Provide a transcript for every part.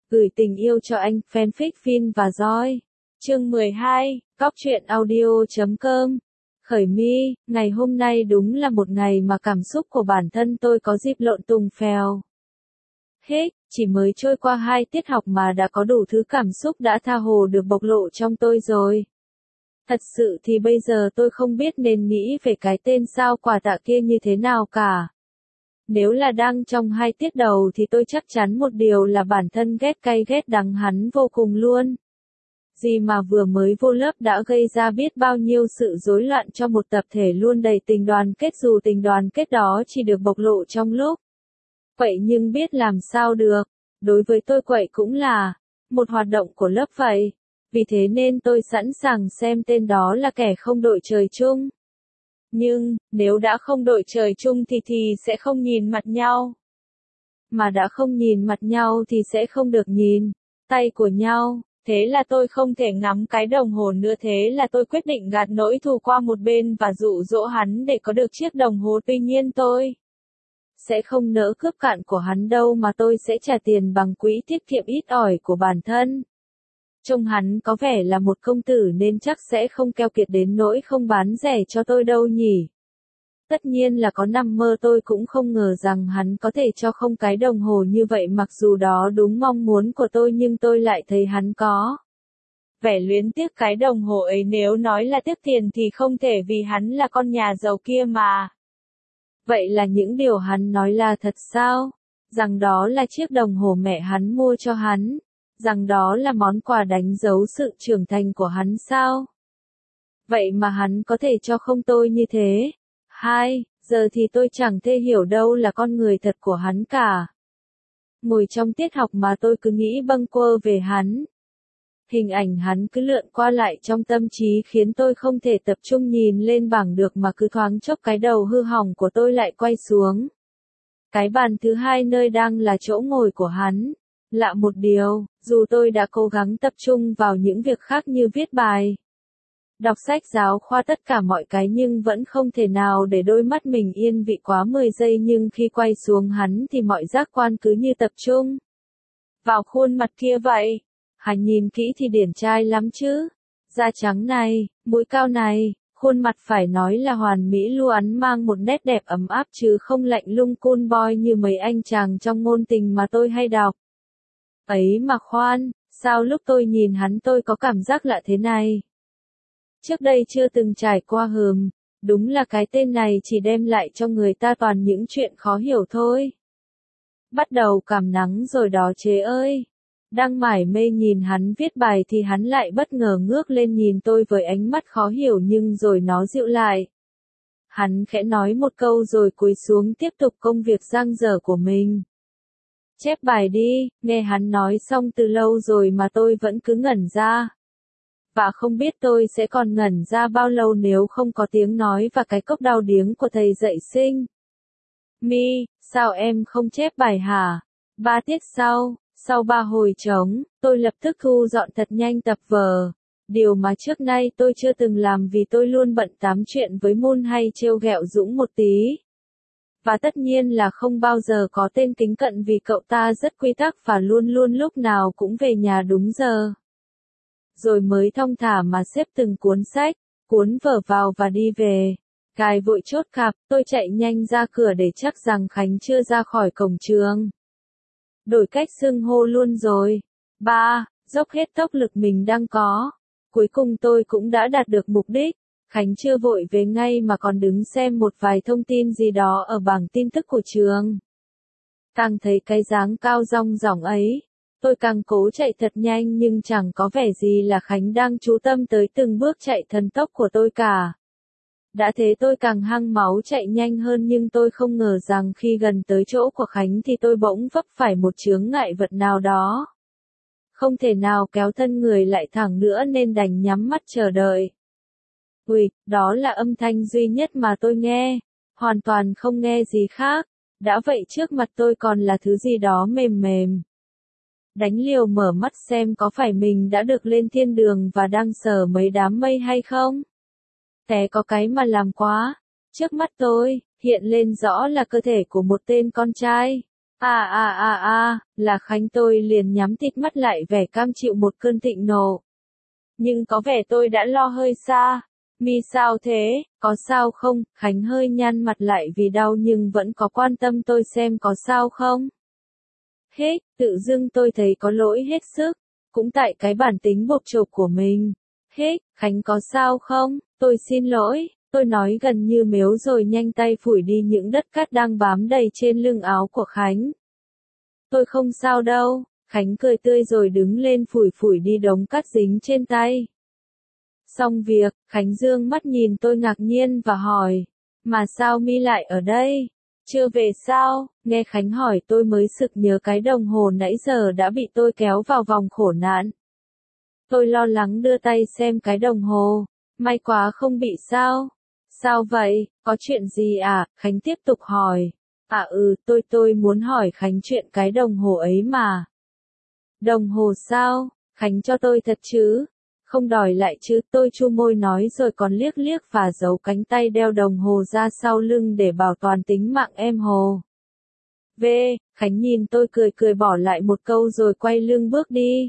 Gửi tình yêu cho anh, fanfic Vin và Joy. Chương 12, Góc truyện audio.com. Khởi my, ngày hôm nay đúng là một ngày mà cảm xúc của bản thân tôi có dịp lộn tùng phèo. Hết, chỉ mới trôi qua 2 tiết học mà đã có đủ thứ cảm xúc đã tha hồ được bộc lộ trong tôi rồi. Thật sự thì bây giờ tôi không biết nên nghĩ về cái tên sao quà tạ kia như thế nào cả. Nếu là đang trong 2 tiết đầu thì tôi chắc chắn một điều là bản thân ghét cay ghét đắng hắn vô cùng luôn. Gì mà vừa mới vô lớp đã gây ra biết bao nhiêu sự rối loạn cho một tập thể luôn đầy tình đoàn kết, dù tình đoàn kết đó chỉ được bộc lộ trong lúc quậy, nhưng biết làm sao được. Đối với tôi quậy cũng là một hoạt động của lớp vậy. Vì thế nên tôi sẵn sàng xem tên đó là kẻ không đội trời chung. Nhưng, nếu đã không đội trời chung thì sẽ không nhìn mặt nhau. Mà đã không nhìn mặt nhau thì sẽ không được nhìn tay của nhau. Thế là tôi không thể ngắm cái đồng hồ nữa, thế là tôi quyết định gạt nỗi thù qua một bên và dụ dỗ hắn để có được chiếc đồng hồ. Tuy nhiên tôi sẽ không nỡ cướp cạn của hắn đâu, mà tôi sẽ trả tiền bằng quỹ tiết kiệm ít ỏi của bản thân. Trông hắn có vẻ là một công tử nên chắc sẽ không keo kiệt đến nỗi không bán rẻ cho tôi đâu nhỉ. Tất nhiên là có nằm mơ tôi cũng không ngờ rằng hắn có thể cho không cái đồng hồ như vậy, mặc dù đó đúng mong muốn của tôi, nhưng tôi lại thấy hắn có vẻ luyến tiếc cái đồng hồ ấy. Nếu nói là tiếc tiền thì không thể, vì hắn là con nhà giàu kia mà. Vậy là những điều hắn nói là thật sao? Rằng đó là chiếc đồng hồ mẹ hắn mua cho hắn? Rằng đó là món quà đánh dấu sự trưởng thành của hắn sao? Vậy mà hắn có thể cho không tôi như thế? Giờ thì tôi chẳng thể hiểu đâu là con người thật của hắn cả. Ngồi trong tiết học mà tôi cứ nghĩ bâng quơ về hắn. Hình ảnh hắn cứ lượn qua lại trong tâm trí khiến tôi không thể tập trung nhìn lên bảng được, mà cứ thoáng chốc cái đầu hư hỏng của tôi lại quay xuống cái bàn thứ hai nơi đang là chỗ ngồi của hắn. Lạ một điều, dù tôi đã cố gắng tập trung vào những việc khác như viết bài, đọc sách giáo khoa, tất cả mọi cái, nhưng vẫn không thể nào để đôi mắt mình yên vị quá 10 giây. Nhưng khi quay xuống hắn thì mọi giác quan cứ như tập trung vào khuôn mặt kia vậy. Hắn nhìn kỹ thì điển trai lắm chứ. Da trắng này, mũi cao này, khuôn mặt phải nói là hoàn mỹ luôn, mang một nét đẹp ấm áp chứ không lạnh lùng cool boy như mấy anh chàng trong ngôn tình mà tôi hay đọc. Ấy mà khoan, sao lúc tôi nhìn hắn tôi có cảm giác lạ thế này? Trước đây chưa từng trải qua đúng là cái tên này chỉ đem lại cho người ta toàn những chuyện khó hiểu thôi. Bắt đầu cảm nắng rồi đó chế ơi. Đang mải mê nhìn hắn viết bài thì hắn lại bất ngờ ngước lên nhìn tôi với ánh mắt khó hiểu, nhưng rồi nó dịu lại. Hắn khẽ nói một câu rồi cúi xuống tiếp tục công việc dang dở của mình. Chép bài đi, nghe hắn nói xong từ lâu rồi mà tôi vẫn cứ ngẩn ra. Và không biết tôi sẽ còn ngẩn ra bao lâu nếu không có tiếng nói và cái cốc đau điếng của thầy dạy sinh. My, sao em không chép bài hả? 3 tiết sau 3 hồi trống, tôi lập tức thu dọn thật nhanh tập vở. Điều mà trước nay tôi chưa từng làm, vì tôi luôn bận tám chuyện với Moon hay trêu ghẹo Dũng một tí. Và tất nhiên là không bao giờ có tên Kính Cận, vì cậu ta rất quy tắc và luôn luôn lúc nào cũng về nhà đúng giờ. Rồi mới thong thả mà xếp từng cuốn sách, cuốn vở vào và đi về. Cài vội chốt cặp, tôi chạy nhanh ra cửa để chắc rằng Khánh chưa ra khỏi cổng trường. Đổi cách xưng hô luôn rồi. Dốc hết tốc lực mình đang có. Cuối cùng tôi cũng đã đạt được mục đích. Khánh chưa vội về ngay mà còn đứng xem một vài thông tin gì đó ở bảng tin tức của trường. Càng thấy cái dáng cao dong dỏng ấy, tôi càng cố chạy thật nhanh, nhưng chẳng có vẻ gì là Khánh đang chú tâm tới từng bước chạy thần tốc của tôi cả. Đã thế tôi càng hăng máu chạy nhanh hơn, nhưng tôi không ngờ rằng khi gần tới chỗ của Khánh thì tôi bỗng vấp phải một chướng ngại vật nào đó. Không thể nào kéo thân người lại thẳng nữa nên đành nhắm mắt chờ đợi. Đó là âm thanh duy nhất mà tôi nghe. Hoàn toàn không nghe gì khác. Đã vậy trước mặt tôi còn là thứ gì đó mềm mềm. Đánh liều mở mắt xem có phải mình đã được lên thiên đường và đang sờ mấy đám mây hay không? Té có cái mà làm quá. Trước mắt tôi, hiện lên rõ là cơ thể của một tên con trai. Là Khánh. Tôi liền nhắm tịt mắt lại vẻ cam chịu một cơn thịnh nộ. Nhưng có vẻ tôi đã lo hơi xa. Mi sao thế, có sao không? Khánh hơi nhăn mặt lại vì đau nhưng vẫn có quan tâm tôi xem có sao không. Hết, tự dưng tôi thấy có lỗi hết sức. Cũng tại cái bản tính bộp chộp của mình. Hết, Khánh có sao không? Tôi xin lỗi. Tôi nói gần như mếu rồi nhanh tay phủi đi những đất cát đang bám đầy trên lưng áo của Khánh. Tôi không sao đâu. Khánh cười tươi rồi đứng lên phủi phủi đi đống cát dính trên tay. Xong việc, Khánh dương mắt nhìn tôi ngạc nhiên và hỏi. Mà sao Mi lại ở đây? Chưa về sao? Nghe Khánh hỏi tôi mới sực nhớ cái đồng hồ nãy giờ đã bị tôi kéo vào vòng khổ nạn. Tôi lo lắng đưa tay xem cái đồng hồ. May quá không bị sao? Sao vậy? Có chuyện gì à? Khánh tiếp tục hỏi. Tôi muốn hỏi Khánh chuyện cái đồng hồ ấy mà. Đồng hồ sao? Khánh cho tôi thật chứ? Không đòi lại chứ? Tôi chu môi nói rồi còn liếc liếc và giấu cánh tay đeo đồng hồ ra sau lưng để bảo toàn tính mạng em hồ. Khánh nhìn tôi cười cười bỏ lại một câu rồi quay lưng bước đi.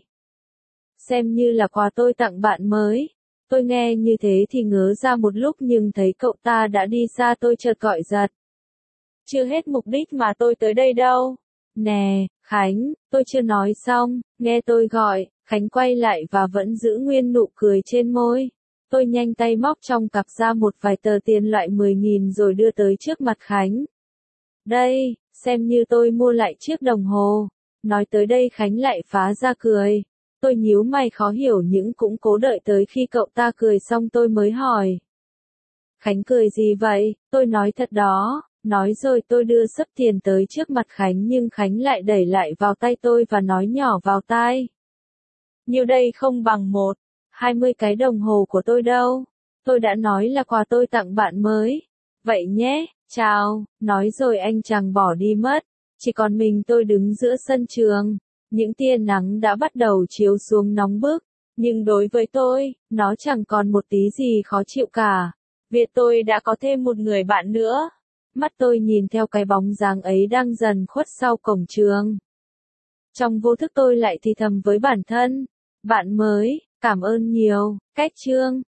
Xem như là quà tôi tặng bạn mới. Tôi nghe như thế thì ngớ ra một lúc nhưng thấy cậu ta đã đi xa tôi chợt gọi giật. Chưa hết mục đích mà tôi tới đây đâu. Nè, Khánh, tôi chưa nói xong, nghe tôi gọi, Khánh quay lại và vẫn giữ nguyên nụ cười trên môi. Tôi nhanh tay móc trong cặp ra một vài tờ tiền loại 10.000 rồi đưa tới trước mặt Khánh. Đây, xem như tôi mua lại chiếc đồng hồ. Nói tới đây Khánh lại phá ra cười. Tôi nhíu mày khó hiểu nhưng cũng cố đợi tới khi cậu ta cười xong tôi mới hỏi. Khánh cười gì vậy? Tôi nói thật đó. Nói rồi tôi đưa xấp tiền tới trước mặt Khánh nhưng Khánh lại đẩy lại vào tay tôi và nói nhỏ vào tai. Nhiêu đây không bằng 20 cái đồng hồ của tôi đâu. Tôi đã nói là quà tôi tặng bạn mới. Vậy nhé, chào, nói rồi anh chàng bỏ đi mất. Chỉ còn mình tôi đứng giữa sân trường. Những tia nắng đã bắt đầu chiếu xuống nóng bức. Nhưng đối với tôi, nó chẳng còn một tí gì khó chịu cả. Vì tôi đã có thêm một người bạn nữa. Mắt tôi nhìn theo cái bóng dáng ấy đang dần khuất sau cổng trường. Trong vô thức tôi lại thì thầm với bản thân. Bạn mới, cảm ơn nhiều. Cách chương